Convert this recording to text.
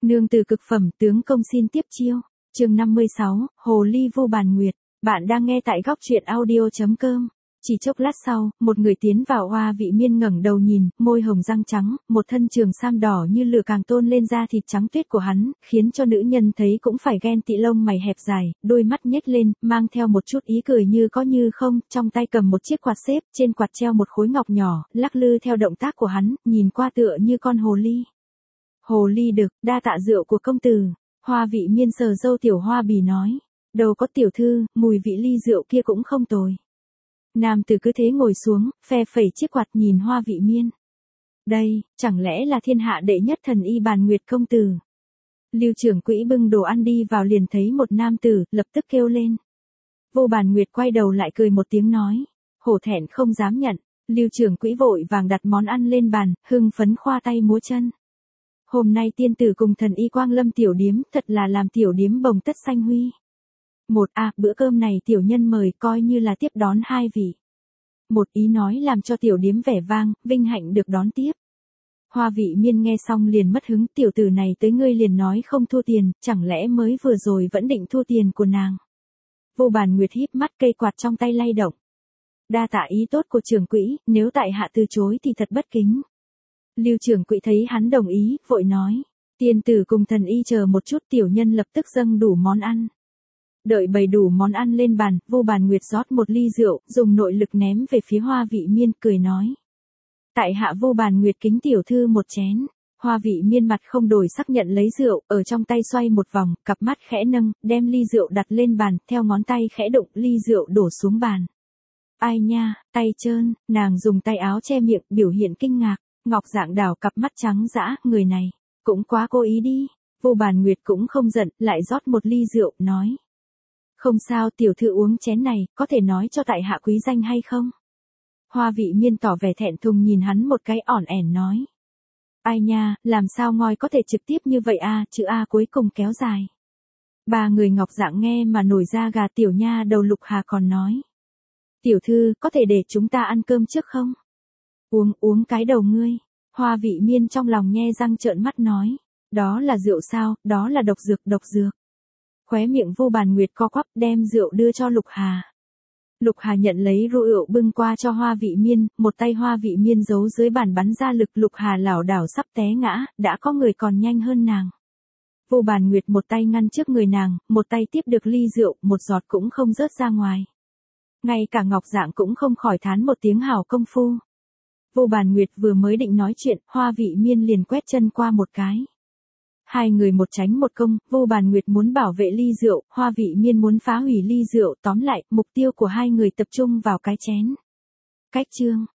Nương từ cực phẩm tướng công xin tiếp chiêu. Chương 56, Hồ ly vô bàn nguyệt. Bạn đang nghe tại góc truyện audio.com. Chỉ chốc lát sau, một người tiến vào. Hoa Vị Miên ngẩng đầu nhìn, môi hồng răng trắng, một thân trường sam đỏ như lửa càng tôn lên da thịt trắng tuyết của hắn, khiến cho nữ nhân thấy cũng phải ghen tị. Lông mày hẹp dài, đôi mắt nhếch lên, mang theo một chút ý cười như có như không, trong tay cầm một chiếc quạt xếp, trên quạt treo một khối ngọc nhỏ, lắc lư theo động tác của hắn, nhìn qua tựa như con hồ ly. Hồ ly đực, đa tạ rượu của công tử. Hoa Vị Miên sờ râu tiểu hoa bì nói. Đâu có tiểu thư, mùi vị ly rượu kia cũng không tồi. Nam tử cứ thế ngồi xuống, phe phẩy chiếc quạt nhìn Hoa Vị Miên. Đây, chẳng lẽ là thiên hạ đệ nhất thần y Bàn Nguyệt công tử? Lưu trưởng quỹ bưng đồ ăn đi vào liền thấy một nam tử, lập tức kêu lên. Vô Bàn Nguyệt quay đầu lại cười một tiếng nói. Hổ thẹn không dám nhận. Lưu trưởng quỹ vội vàng đặt món ăn lên bàn, hưng phấn khoa tay múa chân. Hôm nay tiên tử cùng thần y quang lâm tiểu điếm, thật là làm tiểu điếm bồng tất xanh huy. Bữa cơm này tiểu nhân mời coi như là tiếp đón hai vị. Một ý nói làm cho tiểu điếm vẻ vang, vinh hạnh được đón tiếp. Hoa Vị Miên nghe xong liền mất hứng, tiểu tử này tới ngươi liền nói không thua tiền, chẳng lẽ mới vừa rồi vẫn định thua tiền của nàng. Vô Bàn Nguyệt híp mắt, cây quạt trong tay lay động. Đa tạ ý tốt của trưởng quỹ, nếu tại hạ từ chối thì thật bất kính. Lưu trưởng quỹ thấy hắn đồng ý, vội nói. Tiên tử cùng thần y chờ một chút, tiểu nhân lập tức dâng đủ món ăn. Đợi bày đủ món ăn lên bàn, Vô Bàn Nguyệt rót một ly rượu, dùng nội lực ném về phía Hoa Vị Miên, cười nói. Tại hạ Vô Bàn Nguyệt kính tiểu thư một chén. Hoa Vị Miên mặt không đổi sắc nhận lấy rượu, ở trong tay xoay một vòng, cặp mắt khẽ nâng, đem ly rượu đặt lên bàn, theo ngón tay khẽ đụng, ly rượu đổ xuống bàn. Ai nha, tay trơn, nàng dùng tay áo che miệng, biểu hiện kinh ngạc. Ngọc Dạng đảo cặp mắt trắng dã, người này, cũng quá cố ý đi. Vô Bàn Nguyệt cũng không giận, lại rót một ly rượu, nói. Không sao, tiểu thư uống chén này, có thể nói cho tại hạ quý danh hay không? Hoa Vị Miên tỏ vẻ thẹn thùng nhìn hắn một cái, ỏn ẻn nói. Ai nha, làm sao ngoi có thể trực tiếp như vậy à, chữ A cuối cùng kéo dài. Ba người Ngọc Dạng nghe mà nổi da gà. Tiểu nha đầu Lục Hà còn nói. Tiểu thư, có thể để chúng ta ăn cơm trước không? Uống cái đầu ngươi. Hoa Vị Miên trong lòng nhe răng trợn mắt nói. Đó là rượu sao, đó là độc dược. Khóe miệng Vô Bàn Nguyệt co quắp, đem rượu đưa cho Lục Hà. Lục Hà nhận lấy rượu bưng qua cho Hoa Vị Miên, một tay Hoa Vị Miên giấu dưới bàn bắn ra lực. Lục Hà lảo đảo sắp té ngã, đã có người còn nhanh hơn nàng. Vô Bàn Nguyệt một tay ngăn trước người nàng, một tay tiếp được ly rượu, một giọt cũng không rớt ra ngoài. Ngay cả Ngọc Dạng cũng không khỏi thán một tiếng hảo công phu. Vô Bàn Nguyệt vừa mới định nói chuyện, Hoa Vị Miên liền quét chân qua một cái. Hai người một tránh một công, Vô Bàn Nguyệt muốn bảo vệ ly rượu, Hoa Vị Miên muốn phá hủy ly rượu, tóm lại, mục tiêu của hai người tập trung vào cái chén. Cách chương,